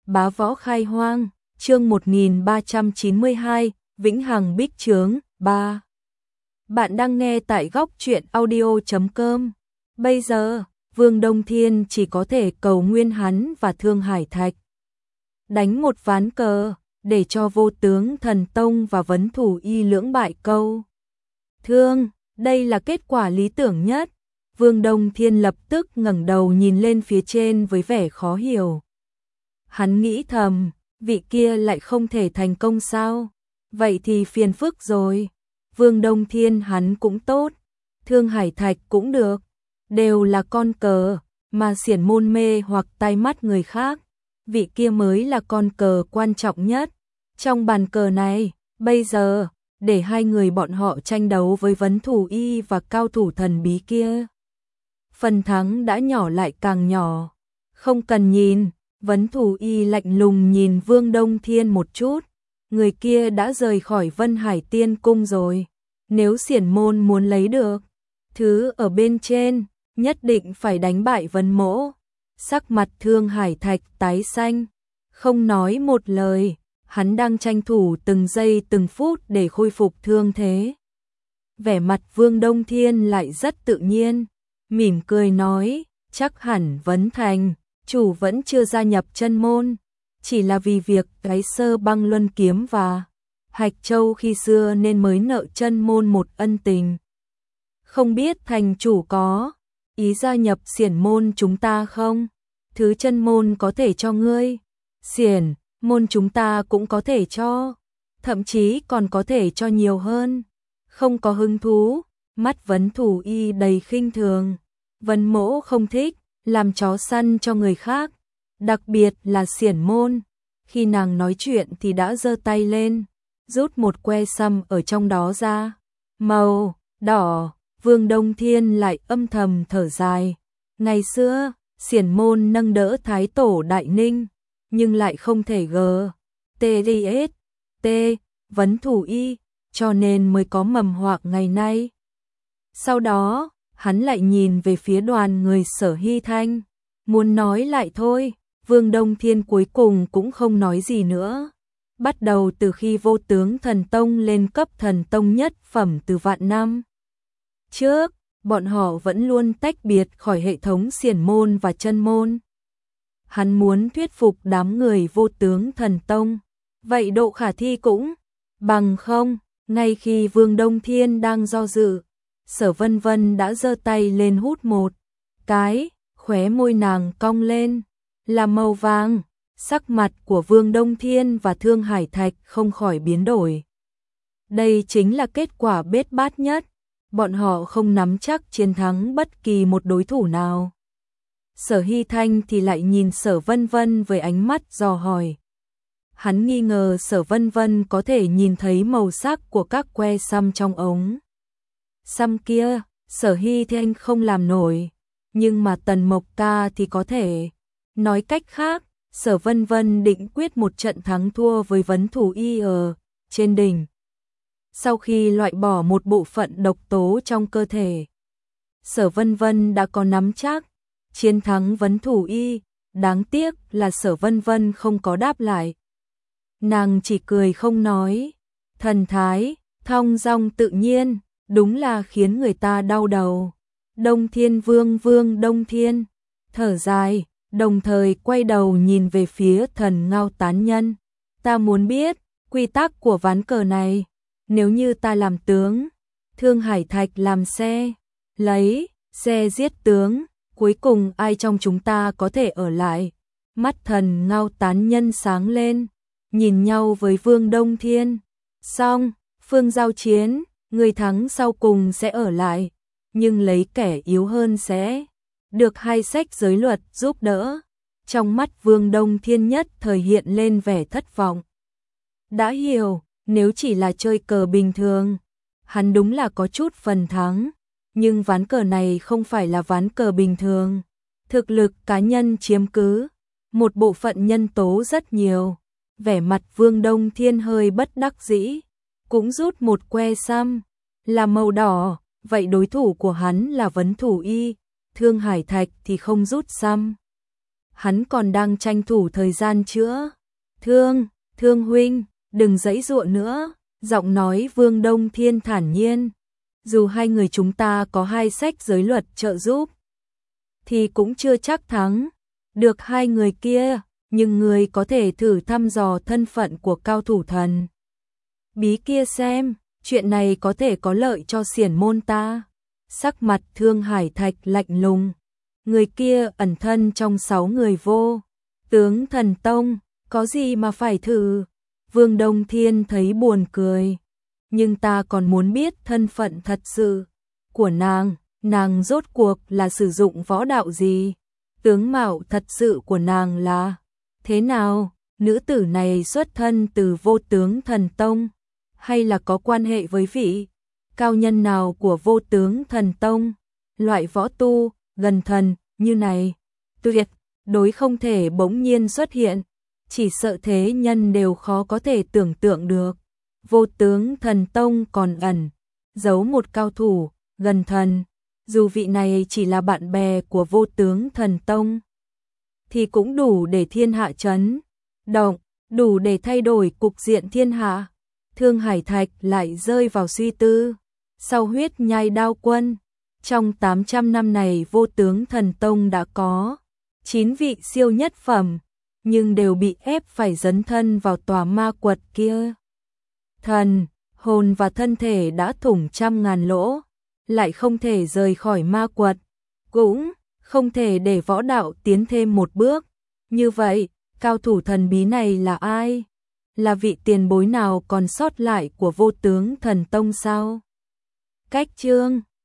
Bá Võ Khai Hoang, chương 1392, Vĩnh Hằng Bích Chướng, 3. Bạn đang nghe tại góc truyện audio.com. Bây giờ, Vương Đông Thiên chỉ có thể cầu nguyên hắn và Thương Hải Thạch đánh một ván cờ, để cho Vô Tướng Thần Tông và Vấn Thủ Y lưỡng bại câu thương. Đây là kết quả lý tưởng nhất. Vương Đông Thiên lập tức ngẩng đầu nhìn lên phía trên với vẻ khó hiểu. Hắn nghĩ thầm, vị kia lại không thể thành công sao? Vậy thì phiền phức rồi. Vương Đông Thiên hắn cũng tốt, Thương Hải Thạch cũng được, đều là con cờ, mà xiển môn mê hoặc tai mắt người khác. Vị kia mới là con cờ quan trọng nhất. Trong bàn cờ này, bây giờ, để hai người bọn họ tranh đấu với Vấn Thủ Y và cao thủ thần bí kia. Phần thắng đã nhỏ lại càng nhỏ. Không cần nhìn, Vấn Thủ Y lạnh lùng nhìn Vương Đông Thiên một chút. Người kia đã rời khỏi Vân Hải Tiên Cung rồi. Nếu xiển môn muốn lấy được thứ ở bên trên, nhất định phải đánh bại Vấn Mỗ. Sắc mặt Thương Hải Thạch tái xanh, không nói một lời, hắn đang tranh thủ từng giây từng phút để khôi phục thương thế. Vẻ mặt Vương Đông Thiên lại rất tự nhiên, mỉm cười nói, chắc hẳn Vấn Thành chủ vẫn chưa gia nhập chân môn, chỉ là vì việc cái Sơ Băng Luân Kiếm và Hạch Châu khi xưa nên mới nợ chân môn một ân tình. Không biết thành chủ có ý gia nhập xiển môn chúng ta không? Thứ chân môn có thể cho ngươi, xiển môn chúng ta cũng có thể cho, thậm chí còn có thể cho nhiều hơn. Không có hứng thú, mắt Vấn Thủ Y đầy khinh thường. Vấn Mỗ không thích làm chó săn cho người khác, đặc biệt là xiển môn. Khi nàng nói chuyện thì đã giơ tay lên, rút một que sâm ở trong đó ra, màu đỏ. Vương Đông Thiên lại âm thầm thở dài. Ngày xưa, xiển môn nâng đỡ Thái Tổ Đại Ninh, nhưng lại không thể T Vấn Thủ Y, cho nên mới có mầm họa ngày nay. Sau đó, hắn lại nhìn về phía đoàn người Sở Hy Thanh, muốn nói lại thôi. Vương Đông Thiên cuối cùng cũng không nói gì nữa. Bắt đầu từ khi Vô Tướng Thần Tông lên cấp thần tông nhất phẩm từ vạn năm trước, bọn họ vẫn luôn tách biệt khỏi hệ thống xiển môn và chân môn. Hắn muốn thuyết phục đám người Vô Tướng Thần Tông, vậy độ khả thi cũng bằng không. Ngay khi Vương Đông Thiên đang do dự, Sở Vân Vân đã giơ tay lên hút một cái, khóe môi nàng cong lên, là màu vàng. Sắc mặt của Vương Đông Thiên và Thương Hải Thạch không khỏi biến đổi. Đây chính là kết quả bết bát nhất. Bọn họ không nắm chắc chiến thắng bất kỳ một đối thủ nào. Sở Hy Thanh thì lại nhìn Sở Vân Vân với ánh mắt dò hỏi. Hắn nghi ngờ Sở Vân Vân có thể nhìn thấy màu sắc của các que săm trong ống săm kia. Sở Hy Thanh không làm nổi, nhưng mà Tần Mộc Ca thì có thể. Nói cách khác, Sở Vân Vân định quyết một trận thắng thua với Vấn Thủ Y ở trên đỉnh. Sau khi loại bỏ một bộ phận độc tố trong cơ thể, Sở Vân Vân đã có nắm chắc chiến thắng Vấn Thủ Y. Đáng tiếc là Sở Vân Vân không có đáp lại. Nàng chỉ cười không nói, thần thái thong dong tự nhiên, đúng là khiến người ta đau đầu. Đông Thiên Vương Đông Thiên thở dài, đồng thời quay đầu nhìn về phía Thần Ngao tán nhân. Ta muốn biết quy tắc của ván cờ này. Nếu như ta làm tướng, Thương Hải Thạch làm xe, lấy xe giết tướng, cuối cùng ai trong chúng ta có thể ở lại? Mắt Thần Ngao tán nhân sáng lên, nhìn nhau với Vương Đông Thiên. Xong, phương giao chiến, người thắng sau cùng sẽ ở lại, nhưng lấy kẻ yếu hơn sẽ được hai sách giới luật giúp đỡ. Trong mắt Vương Đông Thiên nhất thời hiện lên vẻ thất vọng. Đã hiểu, nếu chỉ là chơi cờ bình thường, hắn đúng là có chút phần thắng, nhưng ván cờ này không phải là ván cờ bình thường. Thực lực cá nhân chiếm cứ một bộ phận nhân tố rất nhiều. Vẻ mặt Vương Đông Thiên hơi bất đắc dĩ, cũng rút một que săm, là màu đỏ. Vậy đối thủ của hắn là Vấn Thủ Y, Thương Hải Thạch thì không rút săm. hắn còn đang tranh thủ thời gian chữa thương huynh, đừng giãy giụa nữa, giọng nói Vương Đông Thiên thản nhiên. Dù hai người chúng ta có hai sách giới luật trợ giúp, thì cũng chưa chắc thắng được hai người kia, nhưng người có thể thử thăm dò thân phận của cao thủ thần bí kia xem, chuyện này có thể có lợi cho xiển môn ta. Sắc mặt Thương Hải Thạch lạnh lùng, người kia ẩn thân trong 6 người vô tướng thần tông, có gì mà phải thử. Vương Đông Thiên thấy buồn cười, nhưng ta còn muốn biết thân phận thật sự của nàng rốt cuộc là sử dụng võ đạo gì, tướng mạo thật sự của nàng là thế nào, nữ tử này xuất thân từ vô tướng thần tông, hay là có quan hệ với vị cao nhân nào của vô tướng thần tông. Loại võ tu gần thần như này tuyệt đối không thể bỗng nhiên xuất hiện, chỉ sợ thế nhân đều khó có thể tưởng tượng được. Vô tướng thần tông còn ẩn giấu một cao thủ gần thần, dù vị này chỉ là bạn bè của vô tướng thần tông thì cũng đủ để thiên hạ chấn động, đủ để thay đổi cục diện thiên hạ. Thương Hải Thạch lại rơi vào suy tư. Sau huyết nhai đao quân, trong 800 năm này vô tướng thần tông đã có 9 vị siêu nhất phẩm, nhưng đều bị ép phải dấn thân vào tòa ma quật kia. Thần, hồn và thân thể đã thủng trăm ngàn lỗ, lại không thể rời khỏi ma quật, cũng không thể để võ đạo tiến thêm một bước. Như vậy, cao thủ thần bí này là ai? Là vị tiền bối nào còn sót lại của vô tướng thần tông sao? Cách chương